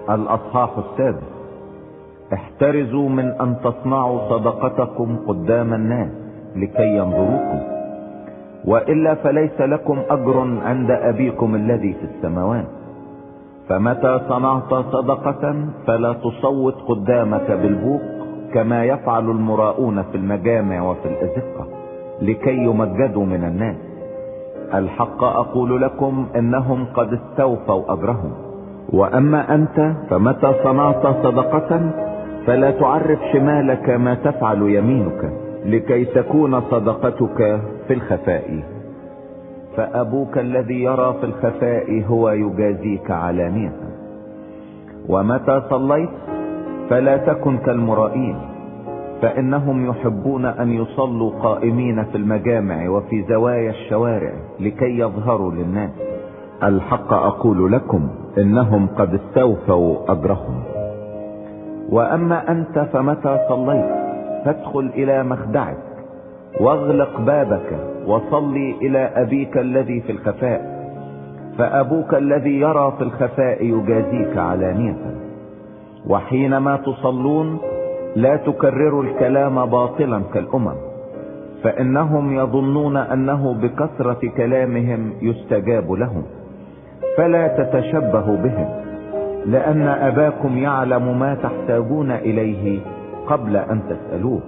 الأصحاح 6. احترزوا من أن تصنعوا صدقتكم قدام الناس لكي ينظروكم، وإلا فليس لكم أجر عند أبيكم الذي في السماوات. فمتى صنعت صدقة فلا تصوت قدامك بالبوق كما يفعل المراؤون في المجامع وفي الأزقة لكي يمجدوا من الناس. الحق أقول لكم إنهم قد استوفوا أجرهم. وأما أنت فمتى صنعت صدقة فلا تعرف شمالك ما تفعل يمينك لكي تكون صدقتك في الخفاء، فأبوك الذي يرى في الخفاء هو يجازيك علانية. ومتى صليت فلا تكن كالمرائين، فإنهم يحبون أن يصلوا قائمين في المجامع وفي زوايا الشوارع لكي يظهروا للناس. الحق أقول لكم إنهم قد استوفوا أجرهم. وأما أنت فمتى صليت فادخل إلى مخدعك واغلق بابك وصلي إلى أبيك الذي في الخفاء، فأبوك الذي يرى في الخفاء يجازيك علانية. وحينما تصلون لا تكرروا الكلام باطلا كالأمم، فإنهم يظنون أنه بكثرة كلامهم يستجاب لهم. فلا تتشبهوا بهم، لأن أباكم يعلم ما تحتاجون إليه قبل أن تسألوه.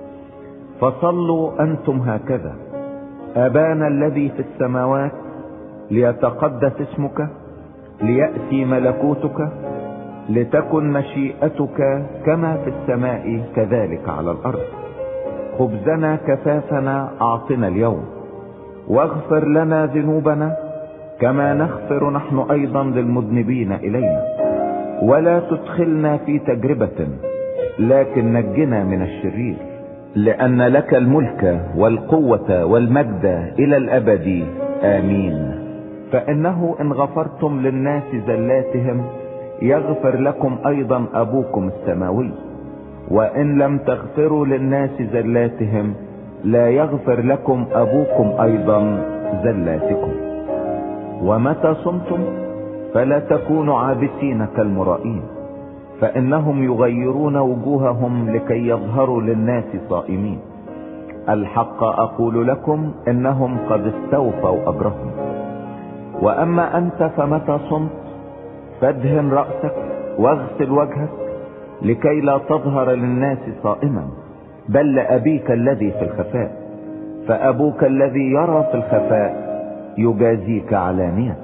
فصلوا أنتم هكذا: أبانا الذي في السماوات، ليتقدس اسمك، ليأتي ملكوتك، لتكن مشيئتك كما في السماء كذلك على الأرض. خبزنا كفافنا أعطنا اليوم، واغفر لنا ذنوبنا كما نغفر نحن أيضا للمذنبين إلينا، ولا تدخلنا في تجربة لكن نجنا من الشرير، لأن لك الملك والقوة والمجد إلى الأبد آمين. فإنه إن غفرتم للناس زلاتهم يغفر لكم أيضا أبوكم السماوي، وإن لم تغفروا للناس زلاتهم لا يغفر لكم أبوكم أيضا زلاتكم. ومتى صمتم فلا تكونوا عابسين كالمرائين، فإنهم يغيرون وجوههم لكي يظهروا للناس صائمين. الحق أقول لكم إنهم قد استوفوا أجرهم. وأما أنت فمتى صمت فادهن رأسك واغسل وجهك لكي لا تظهر للناس صائما، بل لأبيك الذي في الخفاء، فأبوك الذي يرى في الخفاء يجازيك علانية.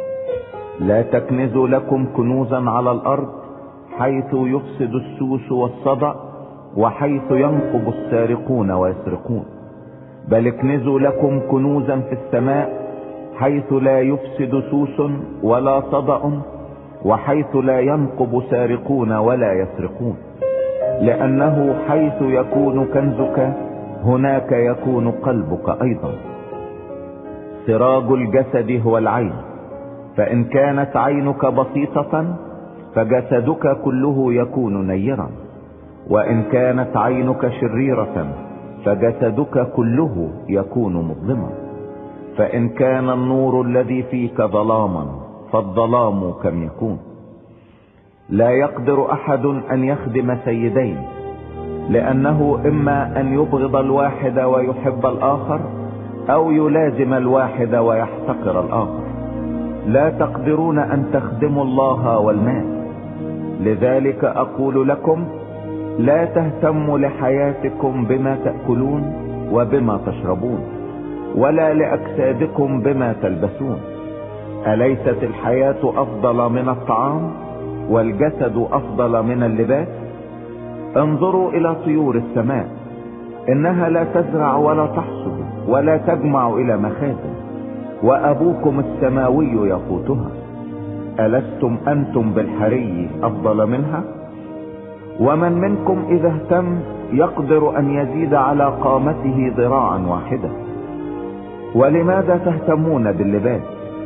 لا تكنزوا لكم كنوزا على الأرض حيث يفسد السوس والصدأ وحيث ينقب السارقون ويسرقون، بل اكنزوا لكم كنوزا في السماء حيث لا يفسد سوس ولا صدأ وحيث لا ينقب سارقون ولا يسرقون، لأنه حيث يكون كنزك هناك يكون قلبك أيضا. سراج الجسد هو العين، فإن كانت عينك بسيطة فجسدك كله يكون نيرا، وإن كانت عينك شريرة فجسدك كله يكون مظلما. فإن كان النور الذي فيك ظلاما فالظلام كم يكون. لا يقدر أحد أن يخدم سيدين، لأنه إما أن يبغض الواحد ويحب الآخر، أو يلازم الواحد ويحتقر الآخر. لا تقدرون أن تخدموا الله والمال. لذلك أقول لكم: لا تهتموا لحياتكم بما تأكلون وبما تشربون، ولا لأجسادكم بما تلبسون. أليست الحياة أفضل من الطعام والجسد أفضل من اللباس؟ انظروا إلى طيور السماء، إنها لا تزرع ولا تحصد ولا تجمع إلى مخازن، وأبوكم السماوي يقوتها. ألستم أنتم بالحري أفضل منها؟ ومن منكم إذا اهتم يقدر أن يزيد على قامته ذراعا واحدة. ولماذا تهتمون باللباس؟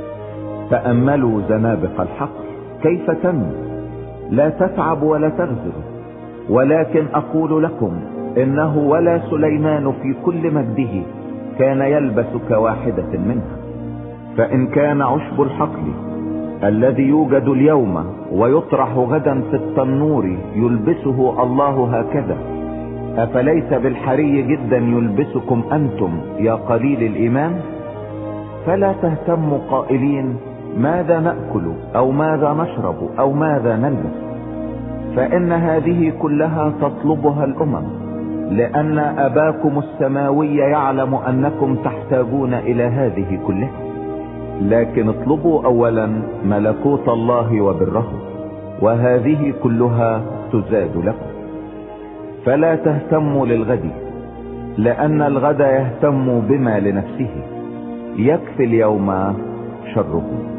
تأملوا زنابق الحقل كيف تنمو، لا تتعب ولا تغزل. ولكن أقول لكم إنه ولا سليمان في كل مجده كان يلبس كواحدة منها. فإن كان عشب الحقل الذي يوجد اليوم ويطرح غدا في التنور يلبسه الله هكذا، افليس بالحري جدا يلبسكم انتم يا قليل الايمان؟ فلا تهتموا قائلين ماذا نأكل او ماذا نشرب او ماذا نلبس، فان هذه كلها تطلبها الامم، لان اباكم السماوي يعلم انكم تحتاجون الى هذه كلها. لكن اطلبوا اولا ملكوت الله وبره، وهذه كلها تزاد لكم. فلا تهتموا للغد، لان الغد يهتم بما لنفسه، يكفي اليوم شره.